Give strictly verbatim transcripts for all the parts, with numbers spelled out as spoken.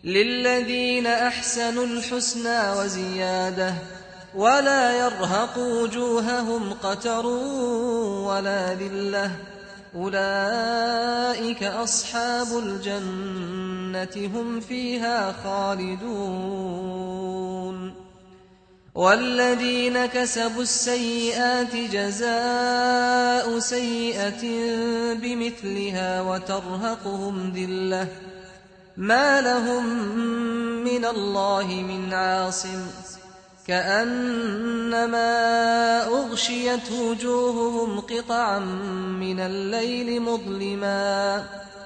للذين أحسنوا الحسنى وزيادة ولا يرهق وجوههم قتر ولا ذلة أولئك أصحاب الجنة هم فيها خالدون والذين كسبوا السيئات جزاء سيئة بمثلها وترهقهم ذلة ما لهم من الله من عاصم كأنما أغشيت وجوههم قطعا من الليل مظلما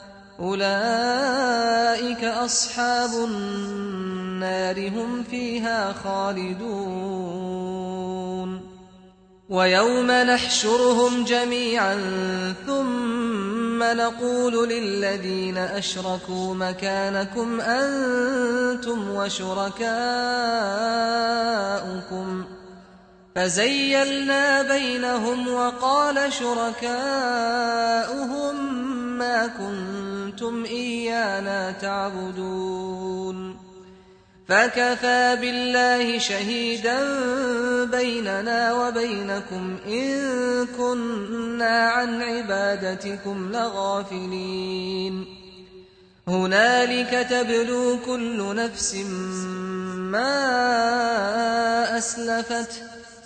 أولئك أصحاب النار هم فيها خالدون ويوم نحشرهم جميعا ثم نقول للذين أشركوا مكانكم أنتم وشركاؤكم فزيلنا بينهم وقال شركاؤهم ما كنتم إيانا تعبدون فكفى بالله شهيدا بيننا وبينكم إن كنا عن عبادتكم لغافلين هنالك تبلو كل نفس ما أسلفت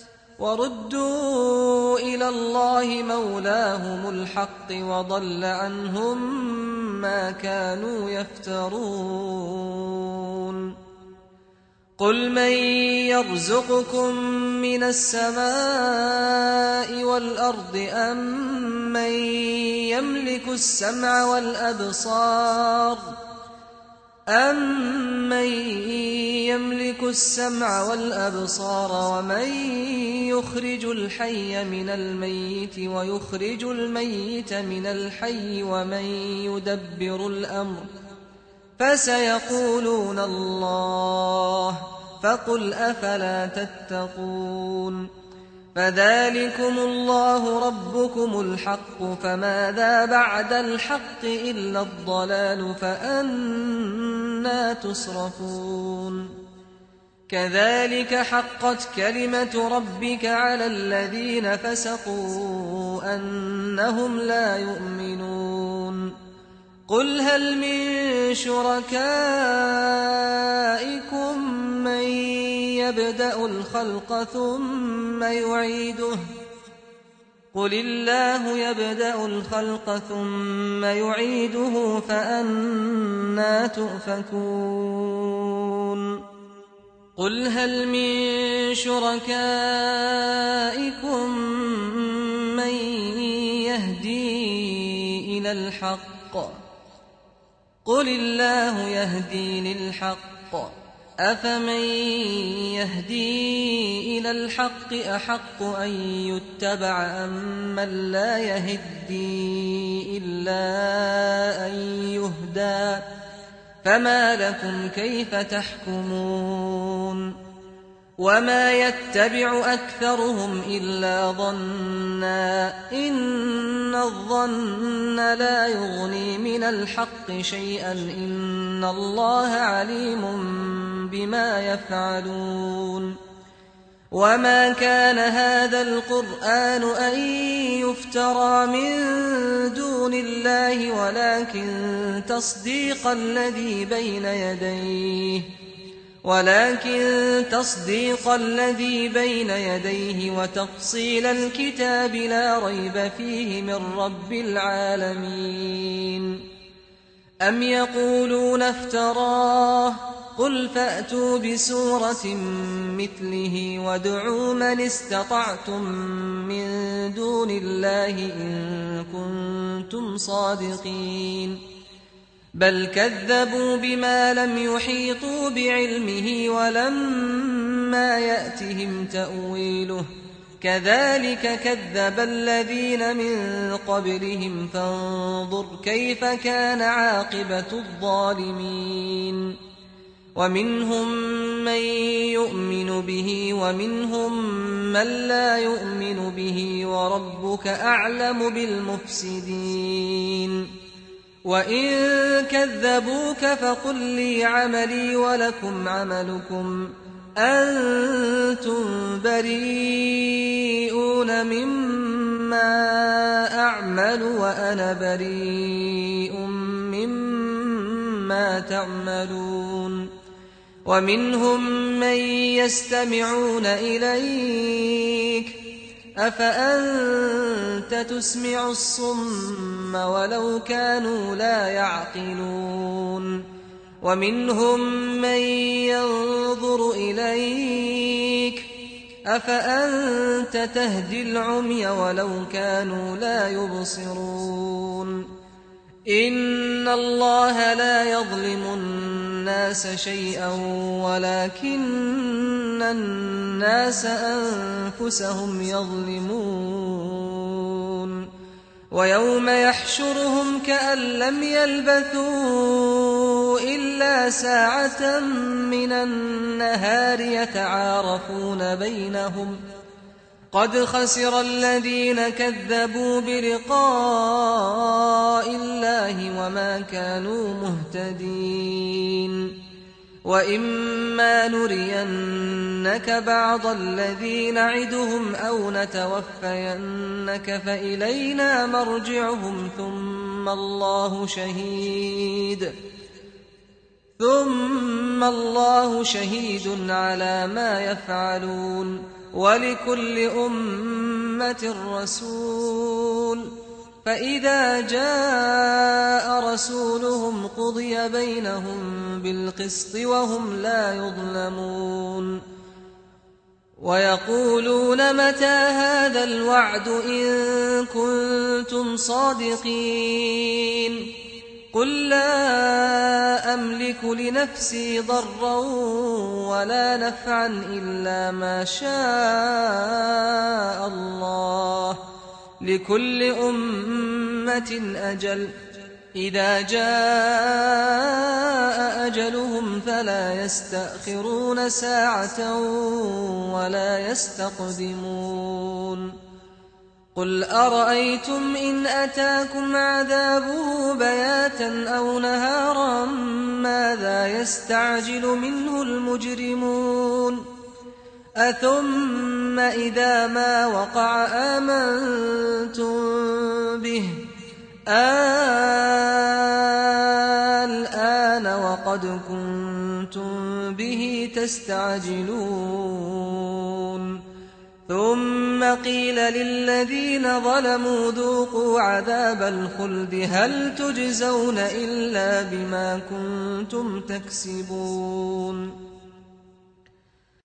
وردوا إلى الله مولاهم الحق وضل عنهم ما كانوا يفترون قل من يرزقكم من السماء والأرض أم من يملك السمع والأبصار أَمَّن يَمْلِكُ السَّمْعَ وَالْأَبْصَارَ وَمَن يُخْرِجُ الْحَيَّ مِنَ الْمَيِّتِ وَيُخْرِجُ الْمَيِّتَ مِنَ الْحَيِّ وَمَن يُدَبِّرُ الْأَمْرَ فَسَيَقُولُونَ اللَّهُ فَقُلْ أَفَلَا تَتَّقُونَ فَذَلِكُمُ اللَّهُ رَبُّكُمُ الْحَقُّ فَمَاذَا بَعْدَ الْحَقِّ إِلَّا الضَّلَالُ فَأَنَّىٰ تُصْرَفُونَ كَذَلِكَ حَقَّتْ كَلِمَةُ رَبِّكَ عَلَى الَّذِينَ فَسَقُوا أَنَّهُمْ لَا يُؤْمِنُونَ قُلْ هَلْ مِن شُرَكَائِكُم مَّن يَبْدَأُ الْخَلْقَ ثُمَّ يُعِيدُهُ قُلِ اللَّهُ يَبْدَأُ الْخَلْقَ ثُمَّ يُعِيدُهُ فَأَنَّىٰ تُؤْفَكُونَ قُلْ هَلْ مِن شُرَكَائِكُم مَّن يَهْدِي إِلَى الْحَقِّ قُلِ اللَّهُ يَهْدِي لِلْحَقِّ أَفَمَن يَهْدِي إِلَى الْحَقِّ أَحَقُّ أَن يُتَّبَعَ أَمَّن لَّا يَهِدِّي إِلَّا أَن يُهْدَىٰ فَمَا لَكُمْ كَيْفَ تَحْكُمُونَ وَمَا يَتَّبِعُ أَكْثَرُهُمْ إِلَّا ظَنًّا ۚ إِنَّ الظَّنَّ لَا يُغْنِي مِنَ الْحَقِّ شَيْئًا ۚ إِنَّ اللَّهَ عَلِيمٌ بِمَا يَفْعَلُونَ وَمَا كَانَ هَٰذَا الْقُرْآنُ أَن يُفْتَرَىٰ مِن دُونِ اللَّهِ وَلَٰكِن تَصْدِيقَ الَّذِي بَيْنَ يَدَيْهِ ولكن تصديق الذي بين يديه وتفصيل الكتاب لا ريب فيه من رب العالمين أم يقولون افتراه قل فأتوا بسورة مثله وادعوا من استطعتم من دون الله إن كنتم صادقين بل كذبوا بما لم يحيطوا بعلمه ولما يأتهم تأويله كذلك كذب الذين من قبلهم فانظر كيف كان عاقبة الظالمين ومنهم من يؤمن به ومنهم من لا يؤمن به وربك أعلم بالمفسدين وإن كذبوك فقل لي عملي ولكم عملكم أنتم بريئون مما أعمل وأنا بريء مما تعملون ومنهم من يستمعون إليك أفأنت تسمع الصم ولو كانوا لا يعقلون ومنهم من ينظر إليك أفأنت تهدي العمي ولو كانوا لا يبصرون إن الله لا يظلم الناس شيئا ولكن الناس أنفسهم يظلمون ويوم يحشرهم كأن لم يلبثوا إلا ساعة من النهار يتعارفون بينهم قد خسر الذين كذبوا بلقاء الله وما كانوا مهتدين وإما نرينك بعض الذي نعدهم أو نتوفينك فإلينا مرجعهم ثم الله شهيد ثم الله شهيد على ما يفعلون ولكل أمة رسول فإذا جاء رسولهم قضي بينهم بالقسط وهم لا يظلمون ويقولون متى هذا الوعد إن كنتم صادقين قل لا أملك لنفسي ضرا ولا نفعا إلا ما شاء الله لكل أمة أجل إذا جاء أجلهم فلا يستأخرون ساعة ولا يستقدمون قل أرأيتم إن أتاكم عذابه بياتا أو نهارا ماذا يستعجل منه المجرمون أثم إذا ما وقع آمنتم به الآن وقد كنتم به تستعجلون ثم قيل للذين ظلموا ذوقوا عذاب الخلد هل تجزون إلا بما كنتم تكسبون